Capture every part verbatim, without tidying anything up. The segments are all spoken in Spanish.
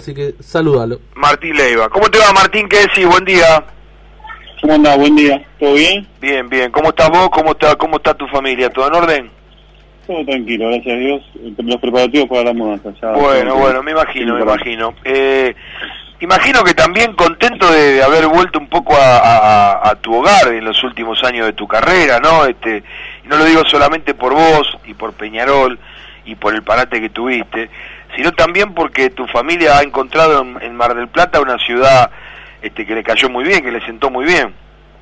así que salúdalo. Martín Leiva. ¿Cómo te va, Martín? ¿Qué decís? Buen día. ¿Cómo andás? Buen día. ¿Todo bien? Bien, bien. ¿Cómo estás vos? ¿Cómo está, cómo está tu familia? ¿Todo en orden? Todo tranquilo, gracias a Dios. Los preparativos para la mudanza. Ya bueno, bueno, me imagino, me imagino. Eh, imagino que también contento de, de haber vuelto un poco a, a, a tu hogar en los últimos años de tu carrera, ¿no? Este, y no lo digo solamente por vos y por Peñarol y por el parate que tuviste, sino también porque tu familia ha encontrado en, en Mar del Plata una ciudad este, que le cayó muy bien, que le sentó muy bien.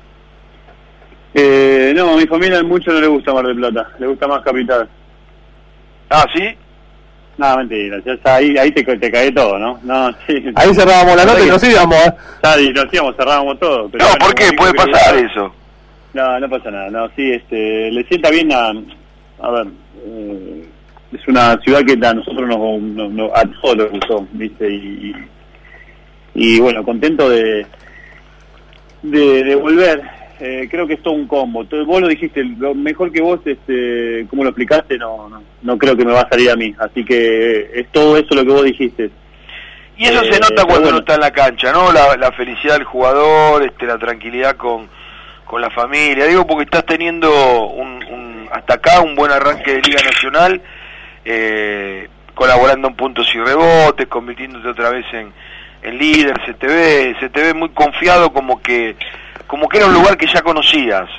Eh, no, a mi familia mucho no le gusta Mar del Plata, le gusta más Capital. Ah, ¿sí? No, mentira, ya está, ahí, ahí te, te cae todo, ¿no? No, sí. Ahí cerrábamos la nota y nos íbamos, ¿eh? Ya, y lo hacíamos, cerrábamos todo. Pero no, bueno, ¿por qué? ¿Puede pasar eso? No, no pasa nada, no, sí, este, le sienta bien a, a ver, eh, es una ciudad que a nosotros nos, nos, nos a todos nos gustó, ¿viste? Y, y, y bueno, contento de, de, de volver. Eh, creo que es todo un combo. Entonces, vos lo dijiste, lo mejor que vos, este, como lo explicaste, no, no no creo que me va a salir a mí. Así que es todo eso lo que vos dijiste. Y eso eh, se nota cuando bueno. uno está en la cancha, ¿no? La, la felicidad del jugador, este, la tranquilidad con, con la familia. Digo porque estás teniendo un, un, hasta acá un buen arranque de Liga Nacional, eh, colaborando en puntos y rebotes, convirtiéndote otra vez en, en líder. Se te ve, se te ve muy confiado, como que como que era un lugar que ya conocías.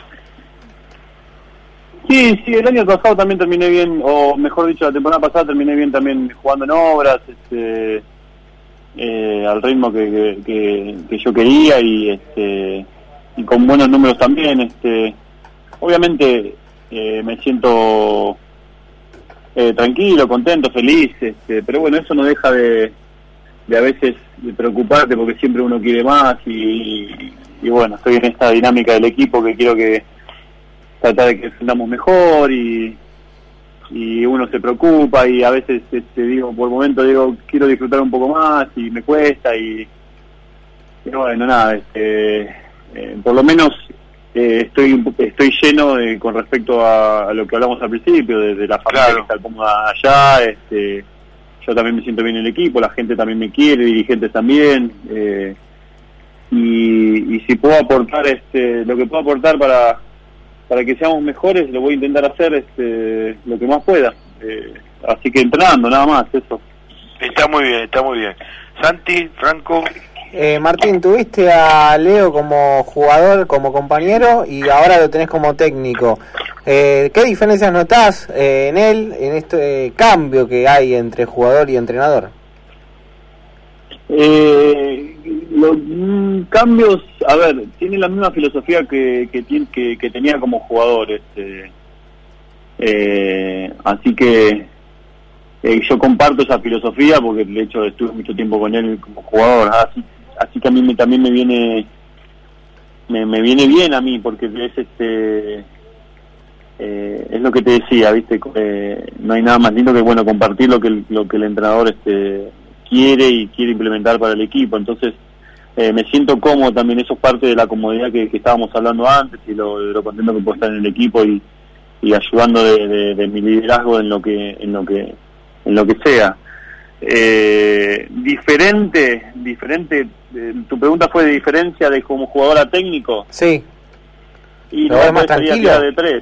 Sí, sí, el año pasado también terminé bien, o mejor dicho, la temporada pasada terminé bien también jugando en obras, este, eh, al ritmo que, que, que, que yo quería y este y con buenos números también. Este, obviamente eh, me siento eh, tranquilo, contento, feliz, este, pero bueno, eso no deja de, de a veces de preocuparte porque siempre uno quiere más y y bueno, estoy en esta dinámica del equipo que quiero que tratar de que sentamos mejor y y uno se preocupa y a veces este, digo por momento digo quiero disfrutar un poco más y me cuesta y, y bueno, nada, este, eh, por lo menos eh, estoy estoy lleno de, con respecto a, a lo que hablamos al principio, de, de la familia claro. que está cómoda allá, este, yo también me siento bien en el equipo, la gente también me quiere, dirigentes también, eh, Y, y si puedo aportar este lo que puedo aportar para para que seamos mejores, lo voy a intentar hacer este lo que más pueda, eh, así que entrenando nada más, eso. Está muy bien, está muy bien. Santi, Franco. eh, Martín, tuviste a Leo como jugador, como compañero y ahora lo tenés como técnico. eh, ¿qué diferencias notás eh, en él, en este eh, cambio que hay entre jugador y entrenador? Eh, los mm, cambios, a ver, tiene la misma filosofía que que, tiene, que, que tenía como jugador, este, eh, así que eh, yo comparto esa filosofía porque de hecho estuve mucho tiempo con él como jugador, así, así que a mí me, también me viene me, me viene bien a mí porque es este eh, es lo que te decía, viste, eh, no hay nada más lindo que bueno compartir lo que el, lo que el entrenador este quiere y quiere implementar para el equipo. Entonces eh, me siento cómodo también, eso es parte de la comodidad que, que estábamos hablando antes y lo, de lo contento que puedo estar en el equipo y, y ayudando de, de, de mi liderazgo en lo que en lo que en lo que sea. Eh, diferente diferente eh, tu pregunta fue de diferencia de como jugador a técnico. Sí. Y no, más tranquilo de tres.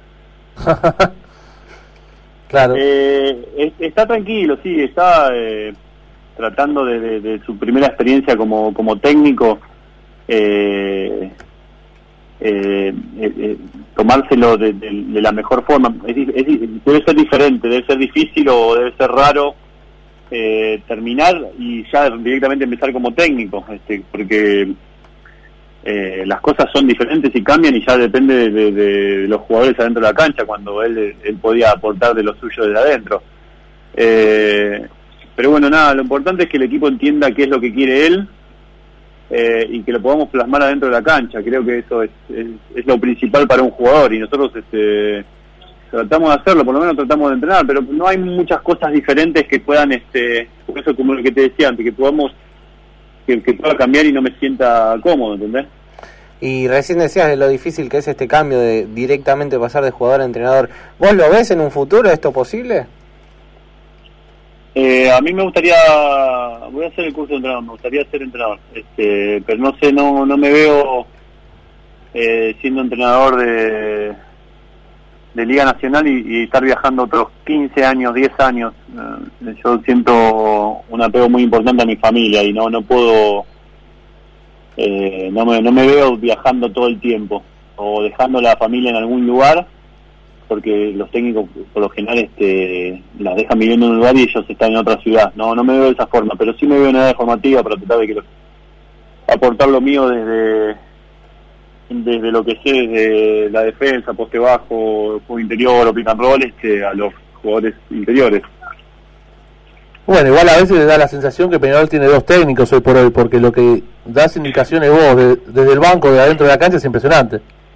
Claro. Eh, está tranquilo, sí, está eh, tratando de, de, de su primera experiencia como, como técnico, eh, eh, eh, tomárselo de, de, de la mejor forma. Es, es, debe ser diferente, debe ser difícil o debe ser raro eh, terminar y ya directamente empezar como técnico, este, porque eh, las cosas son diferentes y cambian y ya depende de, de, de los jugadores adentro de la cancha, cuando él, él podía aportar de lo suyo desde adentro. Eh, pero bueno, nada, lo importante es que el equipo entienda qué es lo que quiere él eh, y que lo podamos plasmar adentro de la cancha. Creo que eso es, es, es lo principal para un jugador y nosotros este, tratamos de hacerlo, por lo menos tratamos de entrenar, pero no hay muchas cosas diferentes que puedan, este, por eso como lo que te decía antes, que podamos que, que pueda cambiar y no me sienta cómodo, ¿entendés? Y recién decías de lo difícil que es este cambio de directamente pasar de jugador a entrenador. ¿Vos lo ves en un futuro esto posible? Eh, a mí me gustaría, voy a hacer el curso de entrenador, me gustaría ser entrenador, este, pero no sé, no no me veo eh, siendo entrenador de, de Liga Nacional y, y estar viajando otros quince años, diez años. Eh, yo siento un apego muy importante a mi familia y no no puedo, eh, no me no me veo viajando todo el tiempo o dejando la familia en algún lugar, porque los técnicos por lo general este, las dejan viviendo en un lugar y ellos están en otra ciudad. No no me veo de esa forma, pero sí me veo en una edad formativa para tratar de que los, aportar lo mío desde desde lo que sé, desde la defensa, poste bajo, juego interior o pick and roll, este, a los jugadores interiores. Bueno, igual a veces le da la sensación que Peñarol tiene dos técnicos hoy por hoy, porque lo que das indicaciones vos de, desde el banco, de adentro de la cancha, es impresionante.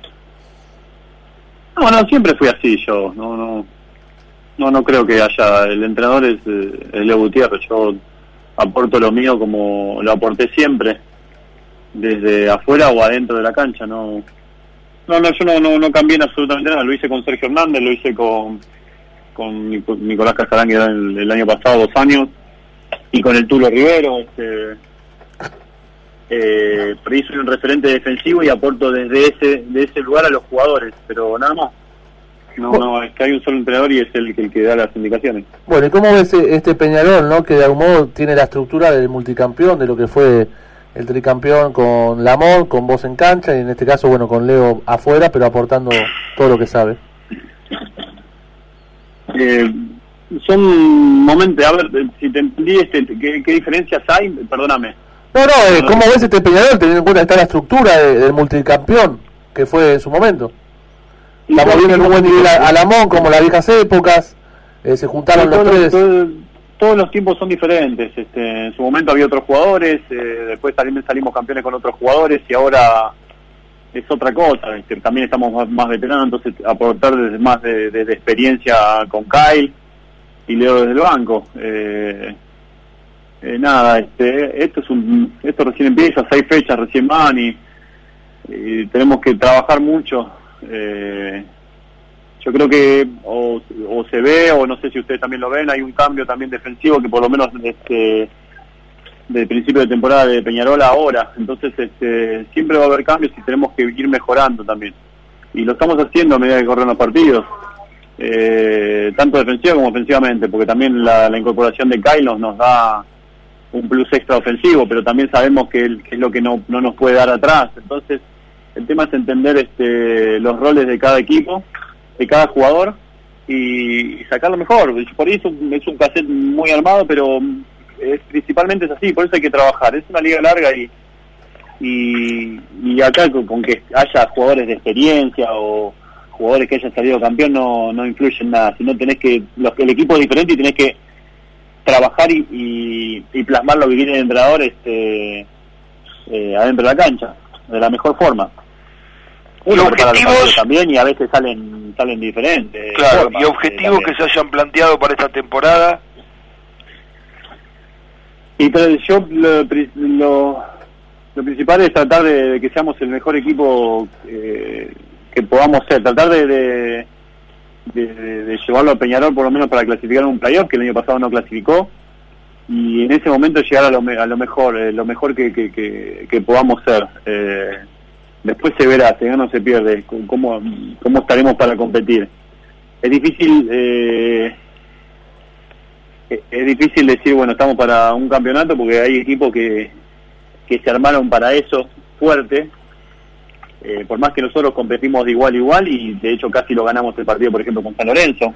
No, no, siempre fui así yo, no no no no creo que haya, el entrenador es, eh, es Leo Gutiérrez, yo aporto lo mío como lo aporté siempre, desde afuera o adentro de la cancha, no no, no yo no, no, no cambié en absolutamente nada, lo hice con Sergio Hernández, lo hice con con Nicolás Casarán, que era el, el año pasado, dos años, y con el Tulo Rivero, este Eh, por ahí soy un referente defensivo y aporto desde ese de ese lugar a los jugadores, pero nada más. No, no, es que hay un solo entrenador y es el, el que da las indicaciones. Bueno, ¿y cómo ves este Peñarol, no, que de algún modo tiene la estructura del multicampeón, de lo que fue el tricampeón con Lamont, con vos en cancha, y en este caso, bueno, con Leo afuera, pero aportando todo lo que sabe? Eh, son momentos, a ver, si te entendí, este, ¿qué, qué diferencias hay? Perdóname. No, no, eh, ¿cómo ves este Peñarol teniendo en cuenta esta la estructura de, del multicampeón que fue en su momento? Estamos viendo en un buen nivel a, a Lamont, como las viejas épocas, eh, se juntaron los tres. Todo, todos los tiempos son diferentes. Este, en su momento había otros jugadores, eh, después salimos, salimos campeones con otros jugadores y ahora es otra cosa. Este, también estamos más, más veteranos, entonces aportar desde, más de, de, de experiencia con Kyle y Leo desde el banco. Eh, Eh, nada, este, esto es un, esto recién empieza, seis fechas recién van y, y tenemos que trabajar mucho. Eh, yo creo que o, o se ve, o no sé si ustedes también lo ven, hay un cambio también defensivo que por lo menos este, del principio de temporada de Peñarol ahora, entonces este, siempre va a haber cambios y tenemos que ir mejorando también. Y lo estamos haciendo a medida que corren los partidos, eh, tanto defensivo como ofensivamente, porque también la, la incorporación de Kyle nos, nos da un plus extra ofensivo, pero también sabemos que, el, que es lo que no, no nos puede dar atrás. Entonces el tema es entender este, los roles de cada equipo, de cada jugador y, y sacar lo mejor. Por eso es un cassette muy armado, pero es, principalmente es así, por eso hay que trabajar. Es una liga larga y y, y acá con, con que haya jugadores de experiencia o jugadores que hayan salido campeón no, no influye en nada, sino tenés que, los, el equipo es diferente y tenés que trabajar y, y, y plasmar lo que quiere el entrenador este, eh, adentro de la cancha, de la mejor forma. Y objetivos también y a veces salen salen diferentes. Claro, formas, y objetivos eh, que se hayan planteado para esta temporada. Y pero yo lo, lo, lo principal es tratar de, de que seamos el mejor equipo eh, que podamos ser, tratar de, de, de, de llevarlo a Peñarol por lo menos para clasificar en un playoff, que el año pasado no clasificó, y en ese momento llegar a lo, a lo mejor, eh, lo mejor que, que, que, que podamos ser. Eh, después se verá, se gana o se pierde, cómo, cómo estaremos para competir. Es difícil... Eh, es difícil decir, bueno, estamos para un campeonato porque hay equipos que, que se armaron para eso fuerte, eh, por más que nosotros competimos de igual a igual y de hecho casi lo ganamos el partido, por ejemplo, con San Lorenzo.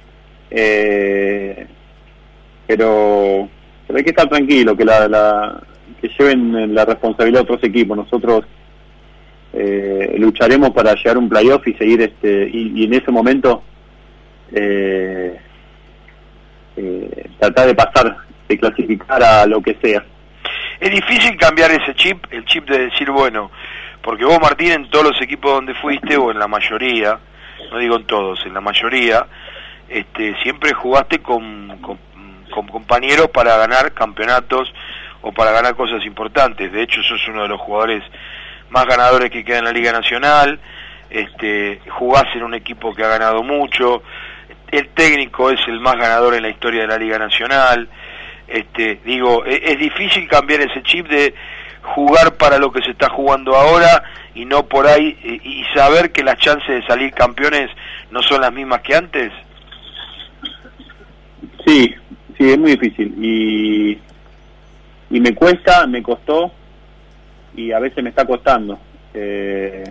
Eh, pero, pero hay que estar tranquilo, que la, la que lleven la responsabilidad a otros equipos. Nosotros eh, lucharemos para llegar a un playoff y seguir este y, y en ese momento eh, Eh, tratar de pasar, de clasificar a lo que sea. Es difícil cambiar ese chip, el chip de decir, bueno, porque vos, Martín, en todos los equipos donde fuiste, o en la mayoría, no digo en todos, en la mayoría, este, siempre jugaste con, con, con compañeros para ganar campeonatos o para ganar cosas importantes. De hecho, sos uno de los jugadores más ganadores que queda en la Liga Nacional, este, jugás en un equipo que ha ganado mucho. el técnico es el más ganador en la historia de la Liga Nacional. Este, digo, es, es difícil cambiar ese chip de jugar para lo que se está jugando ahora y no por ahí, y, y saber que las chances de salir campeones no son las mismas que antes. Sí, sí, es muy difícil y, y me cuesta, me costó y a veces me está costando. Eh,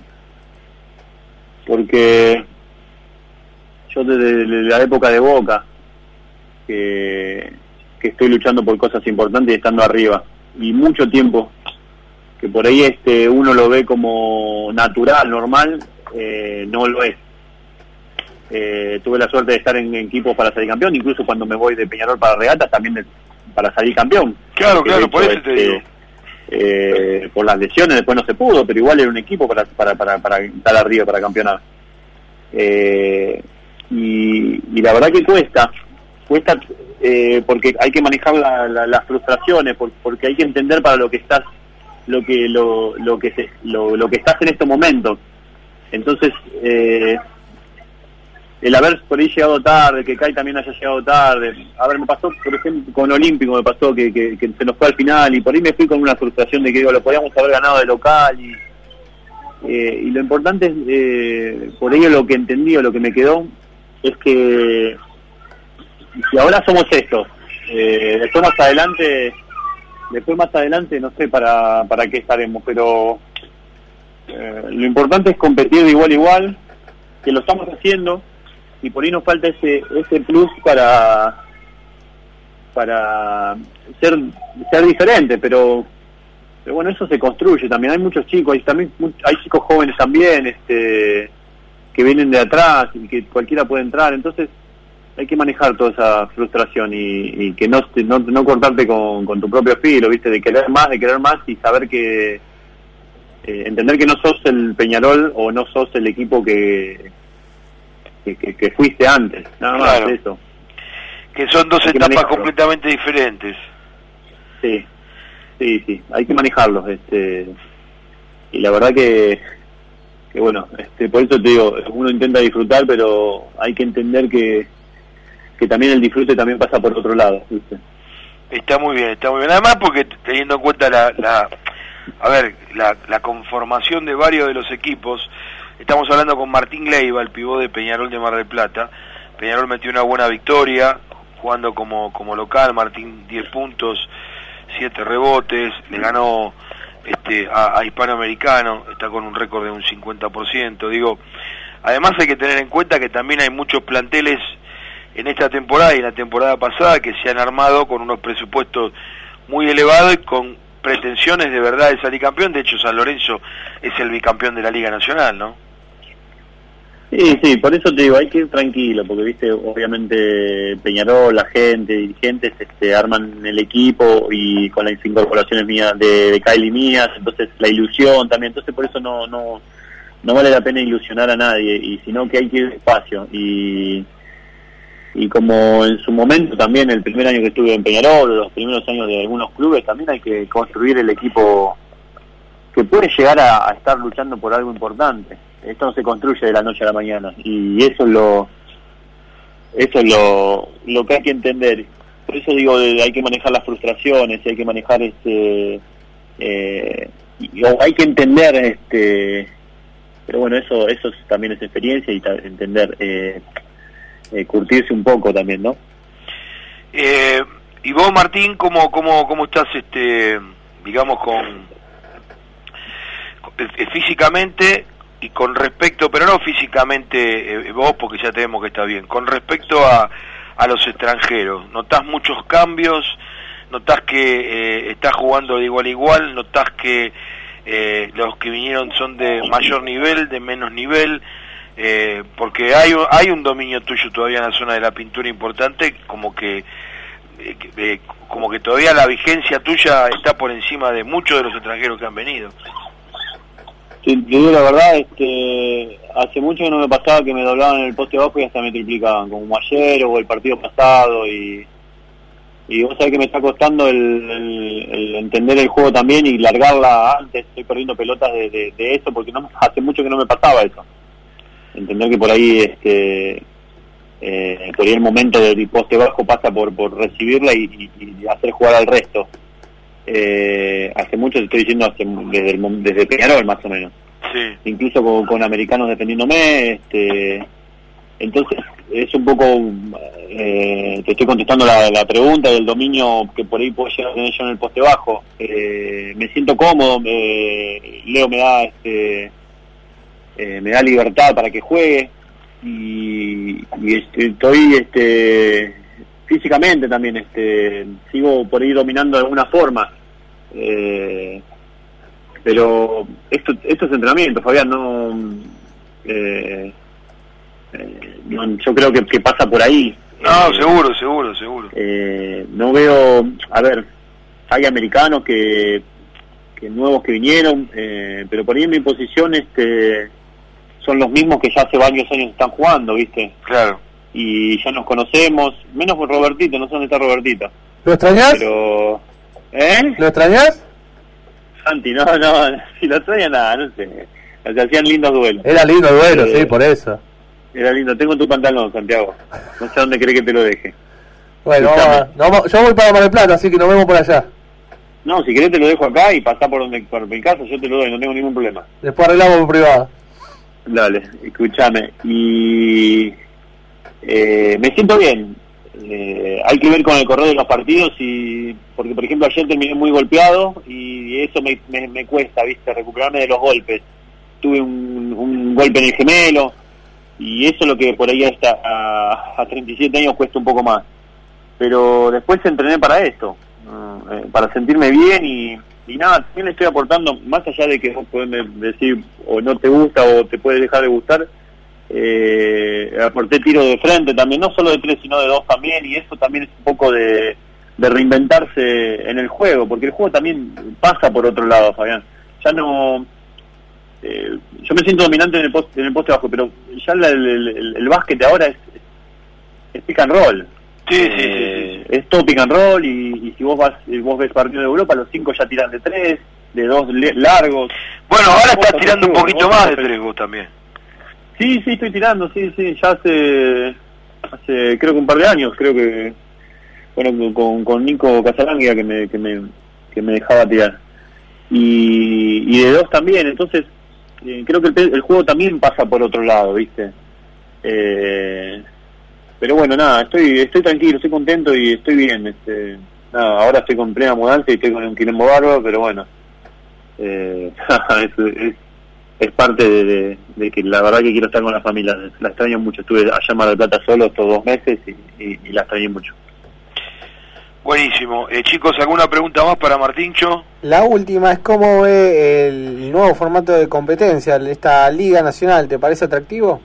porque yo desde la época de Boca que, que estoy luchando por cosas importantes y estando arriba, y mucho tiempo que por ahí este uno lo ve como natural, normal, eh, no lo es. Eh, tuve la suerte de estar en, en equipos para salir campeón, incluso cuando me voy de Peñarol para regatas también de, para salir campeón. Claro, claro, hecho, por eso este, te digo. Eh, por las lesiones después no se pudo, pero igual era un equipo para para para, para estar arriba, para campeonar. Eh, y, y la verdad que cuesta, cuesta eh, porque hay que manejar la, la, las frustraciones, por, porque hay que entender para lo que estás, lo que lo, lo que se, lo, lo que estás en estos momentos. Entonces, eh, el haber por ahí llegado tarde, que Kai también haya llegado tarde. A ver, me pasó, por ejemplo, con Olímpico me pasó que, que, que se nos fue al final y por ahí me fui con una frustración de que digo, lo podíamos haber ganado de local y, eh, y lo importante es, eh, por ello lo que entendí o lo que me quedó es que si ahora somos estos, eh, después más adelante, después más adelante no sé para, para qué estaremos, pero eh, lo importante es competir de igual a igual, que lo estamos haciendo. Y por ahí nos falta ese ese plus para para ser ser diferente, pero pero bueno, eso se construye también. Hay muchos chicos, hay también hay chicos jóvenes también este que vienen de atrás y que cualquiera puede entrar, entonces hay que manejar toda esa frustración y, y que no, no no cortarte con, con tu propio filo, ¿viste? De querer más, de querer más y saber que eh, entender que no sos el Peñarol o no sos el equipo que Que, que, que fuiste antes, nada más. Claro. Eso. Que son dos etapas completamente diferentes. Sí, sí, sí, hay que manejarlos, este, y la verdad que, que bueno, este, por eso te digo, uno intenta disfrutar, pero hay que entender que, que también el disfrute también pasa por otro lado, ¿viste? Está muy bien, está muy bien, además porque teniendo en cuenta la, la a ver, la, la conformación de varios de los equipos. Estamos hablando con Martín Leiva, el pivot de Peñarol de Mar del Plata. Peñarol metió una buena victoria, jugando como como local. Martín diez puntos, siete rebotes, le ganó este a, a Hispanoamericano, está con un récord de un cincuenta por ciento. Digo, además hay que tener en cuenta que también hay muchos planteles en esta temporada y en la temporada pasada que se han armado con unos presupuestos muy elevados y con pretensiones de verdad de salir campeón. De hecho, San Lorenzo es el bicampeón de la Liga Nacional, ¿no? Sí, sí, por eso te digo, hay que ir tranquilo, porque viste, obviamente Peñarol, la gente, dirigentes, este, arman el equipo y con las incorporaciones mías de, de Kyle y mías, entonces la ilusión también, entonces por eso no no no vale la pena ilusionar a nadie, y sino que hay que ir despacio, y y como en su momento también el primer año que estuve en Peñarol, los primeros años de algunos clubes, también hay que construir el equipo que puede llegar a, a estar luchando por algo importante. Esto no se construye de la noche a la mañana y eso es lo eso es lo, lo que hay que entender. Por eso digo, hay que manejar las frustraciones, hay que manejar este eh, y, o hay que entender este pero bueno, eso eso también es experiencia y ta, entender eh, eh, curtirse un poco también, ¿no? Eh, y vos, Martín, ¿cómo cómo cómo estás este digamos con, con eh, físicamente? Y con respecto, pero no físicamente eh, vos, porque ya te vemos que está bien, con respecto a, a los extranjeros, ¿notás muchos cambios? ¿Notás que eh, estás jugando de igual a igual? ¿Notás que eh, los que vinieron son de mayor nivel, de menos nivel? Eh, porque hay, hay un dominio tuyo todavía en la zona de la pintura importante, como que, eh, eh, como que todavía la vigencia tuya está por encima de muchos de los extranjeros que han venido. Sí, te digo la verdad, este, hace mucho que no me pasaba que me doblaban en el poste abajo y hasta me triplicaban, como ayer o el partido pasado, y y vos sabés que me está costando el, el, el entender el juego también y largarla antes. Estoy perdiendo pelotas de, de, de eso porque no hace mucho que no me pasaba eso. Entender que por ahí este eh, por ahí el momento del poste bajo pasa por por recibirla y, y, y hacer jugar al resto. Eh, hace mucho, te estoy diciendo, hace, desde, el, desde Peñarol más o menos. Sí. Incluso con, con americanos defendiéndome, este, entonces es un poco, eh, te estoy contestando la, la pregunta del dominio que por ahí puedo llegar a tener yo en el poste bajo. Eh, me siento cómodo, eh, Leo me da, este, eh, me da libertad para que juegue y, y este, estoy, este, físicamente también, este, sigo por ahí dominando de alguna forma. Eh, pero esto esto es entrenamiento, Fabián, no, eh, eh, no yo creo que, que pasa por ahí. No, eh, seguro, seguro, seguro. Eh, no veo, a ver, hay americanos que, que nuevos que vinieron, eh, pero por ahí en mi posición este son los mismos que ya hace varios años están jugando, ¿viste? Claro. Y ya nos conocemos, menos por Robertito, no sé dónde está Robertito. ¿Lo extrañás? Pero, ¿eh? ¿Lo extrañás? Santi, no, no, si lo extraña nada, no sé. Se hacían lindos duelos. Era lindo el duelo, Eh, sí, por eso. Era lindo. Tengo tu pantalón, Santiago. No sé dónde querés que te lo deje. Bueno, Escuchame. vamos, a- vamos- yo voy para Mar del Plata, así que nos vemos por allá. No, si querés te lo dejo acá y pasá por donde por mi casa, yo te lo doy, no tengo ningún problema. Después arreglamos por privado. Dale, escúchame. Y eh, me siento bien. Eh, hay que ver con el correr de los partidos y porque por ejemplo ayer terminé muy golpeado y eso me, me, me cuesta, viste, recuperarme de los golpes. Tuve un, un golpe en el gemelo y eso es lo que por ahí hasta a, a treinta y siete años cuesta un poco más. Pero después entrené para esto, ¿no? eh, para sentirme bien y, y nada, también le estoy aportando, más allá de que vos podés decir o no te gusta o te puede dejar de gustar, eh, aporté tiro de frente también, no solo de tres sino de dos también, y eso también es un poco de, de reinventarse en el juego, porque el juego también pasa por otro lado, Fabián. Ya no... Eh, yo me siento dominante en el poste, en el poste bajo, pero ya la, el, el, el básquet ahora es, es pick and roll. Sí, sí, Eh, sí, sí, sí. Es todo pick and roll y, y si vos vas vos ves partido de Europa, los cinco ya tiran de tres, de dos le- largos. Bueno, ahora Vos estás tirando un vos- poquito vos- más de tres vos también. Sí, sí, estoy tirando, sí, sí, ya hace, hace creo que un par de años, creo que, bueno, con, con Nico Casalanguia que me, que me, que me dejaba tirar. Y, y de dos también, entonces, eh, creo que el, pe- el juego también pasa por otro lado, ¿viste? Eh, pero bueno, nada, estoy estoy tranquilo, estoy contento y estoy bien, este, nada, ahora estoy con plena mudanza y estoy con un quilombo bárbaro, pero bueno, eh, es, es es parte de, de, de que la verdad que quiero estar con la familia, la extraño mucho, estuve allá en Mar del Plata solo estos dos meses y, y, y la extrañé mucho. Buenísimo. Eh, chicos, ¿alguna pregunta más para Martincho? La última es cómo ve el nuevo formato de competencia, esta Liga Nacional, ¿te parece atractivo?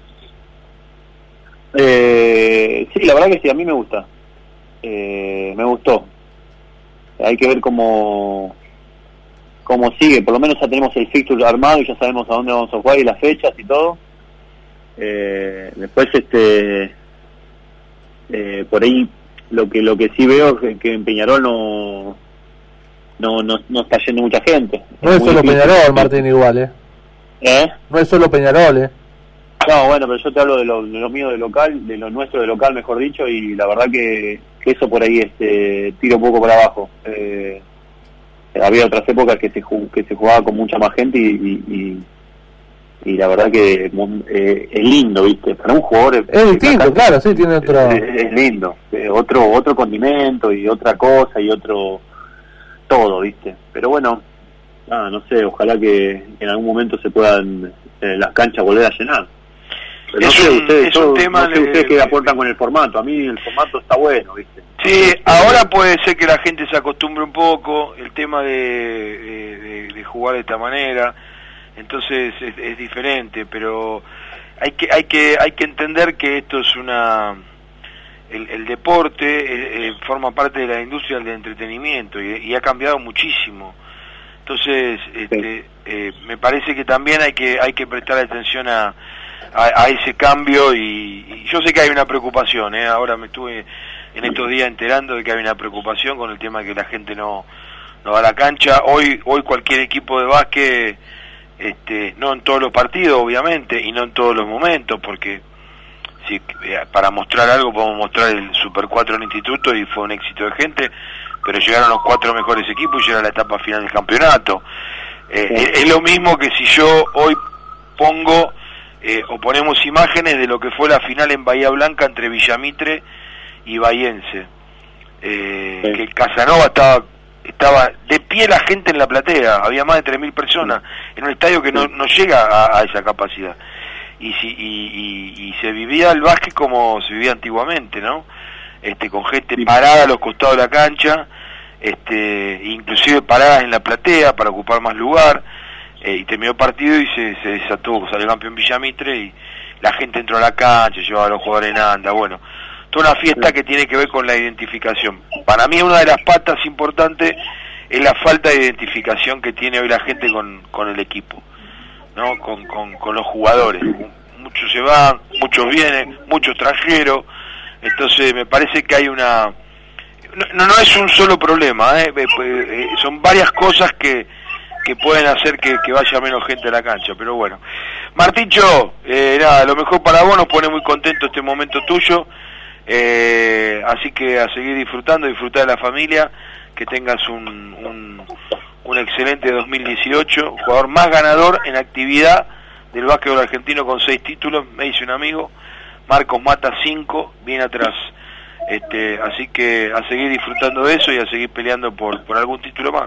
Eh, sí, la verdad que sí, a mí me gusta, eh, me gustó, hay que ver cómo cómo sigue, por lo menos ya tenemos el fixture armado y ya sabemos a dónde vamos a jugar y las fechas y todo. Eh, después este eh, por ahí lo que lo que sí veo es que en Peñarol no no no, no está yendo mucha gente. No es muy solo difícil. Peñarol, Martín, igual, ¿eh? ¿Eh? No es solo Peñarol, ¿eh? No, bueno, pero yo te hablo de lo, de lo mío de local, de lo nuestro de local, mejor dicho, y la verdad que, que eso por ahí este tiro un poco para abajo. Eh, había otras épocas que se jug- que se jugaba con mucha más gente y, y, y, y la verdad que eh, es lindo, ¿viste? Para un jugador es, Es distinto, claro, sí, tiene otro... es, es lindo, eh, otro otro condimento y otra cosa y otro todo, ¿viste? Pero bueno, nada, no sé, ojalá que en algún momento se puedan eh, las canchas volver a llenar. Pero no Es sé un- ustedes, es un yo- tema no sé de- ustedes qué aportan con el formato. A mí el formato está bueno, ¿viste? Sí, ahora puede ser que la gente se acostumbre un poco, el tema de, de, de- de jugar de esta manera, entonces es, es diferente, pero hay que hay que hay que entender que esto es una el, el deporte eh, eh, forma parte de la industria del entretenimiento y, y ha cambiado muchísimo. Entonces, este, eh, me parece que también hay que hay que prestar atención a, a, a ese cambio y, y yo sé que hay una preocupación, ¿eh? Ahora me estuve en estos días enterando de que hay una preocupación con el tema de que la gente no, no va a la cancha. Hoy hoy cualquier equipo de básquet, este, no en todos los partidos obviamente y no en todos los momentos, porque si para mostrar algo podemos mostrar el Super cuatro del instituto y fue un éxito de gente, pero llegaron los cuatro mejores equipos y llega la etapa final del campeonato. Eh, sí. es, es lo mismo que si yo hoy pongo eh, o ponemos imágenes de lo que fue la final en Bahía Blanca entre Villamitre y Bahiense, eh, sí. que el Casanova estaba estaba de pie la gente en la platea, había más de tres mil personas en un estadio que no, no llega a, a esa capacidad, y, si, y, y, y se vivía el básquet como se vivía antiguamente, ¿no? Este, con gente parada a los costados de la cancha, este, inclusive paradas en la platea para ocupar más lugar, eh, y terminó el partido y se, se desató, salió campeón Villamitre y la gente entró a la cancha, llevaba a los jugadores en anda, bueno, toda una fiesta que tiene que ver con la identificación. Para mí una de las patas importantes es la falta de identificación que tiene hoy la gente con, con el equipo, ¿no? Con, con, con los jugadores. Muchos se van, muchos vienen, muchos trajeros, entonces me parece que hay una... No, no es un solo problema, ¿eh? Son varias cosas que, que pueden hacer que, que vaya menos gente a la cancha, pero bueno. Martincho, eh, nada, lo mejor para vos, nos pone muy contento este momento tuyo. Eh, así que a seguir disfrutando, disfrutar de la familia, que tengas un, un, un excelente dos mil dieciocho, jugador más ganador en actividad del básquetbol argentino con seis títulos, me dice un amigo, Marcos Mata cinco, bien atrás, este, así que a seguir disfrutando de eso y a seguir peleando por, por algún título más.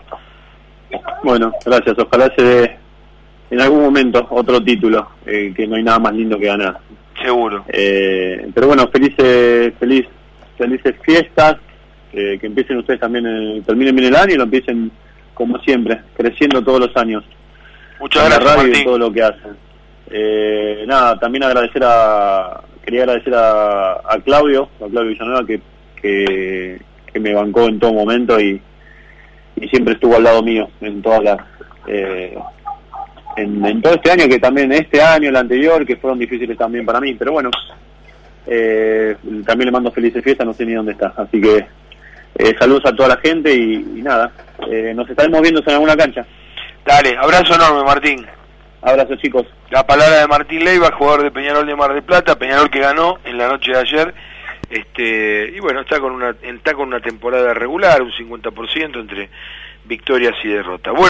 Bueno, gracias, ojalá se dé en algún momento otro título, eh, que no hay nada más lindo que ganar. Seguro. Eh, pero bueno, felices, feliz, felices fiestas, eh, que empiecen ustedes también, eh, terminen bien el año y lo empiecen como siempre, creciendo todos los años. Muchas gracias, la radio Martín. Y todo lo que hacen. Eh, nada, también agradecer a, quería agradecer a, a Claudio, a Claudio Villanueva, que, que, que me bancó en todo momento y, y siempre estuvo al lado mío en todas las... Eh, En, en todo este año, que también este año, el anterior, que fueron difíciles también para mí, pero bueno, eh, también le mando felices fiestas, no sé ni dónde está, así que eh, saludos a toda la gente y, y nada, eh, nos estaremos viendo en alguna cancha. Dale, abrazo enorme, Martín. Abrazo, chicos. La palabra de Martín Leiva, jugador de Peñarol de Mar del Plata, Peñarol que ganó en la noche de ayer, este y bueno, está con una está con una temporada regular, un cincuenta por ciento entre victorias y derrotas. Bueno,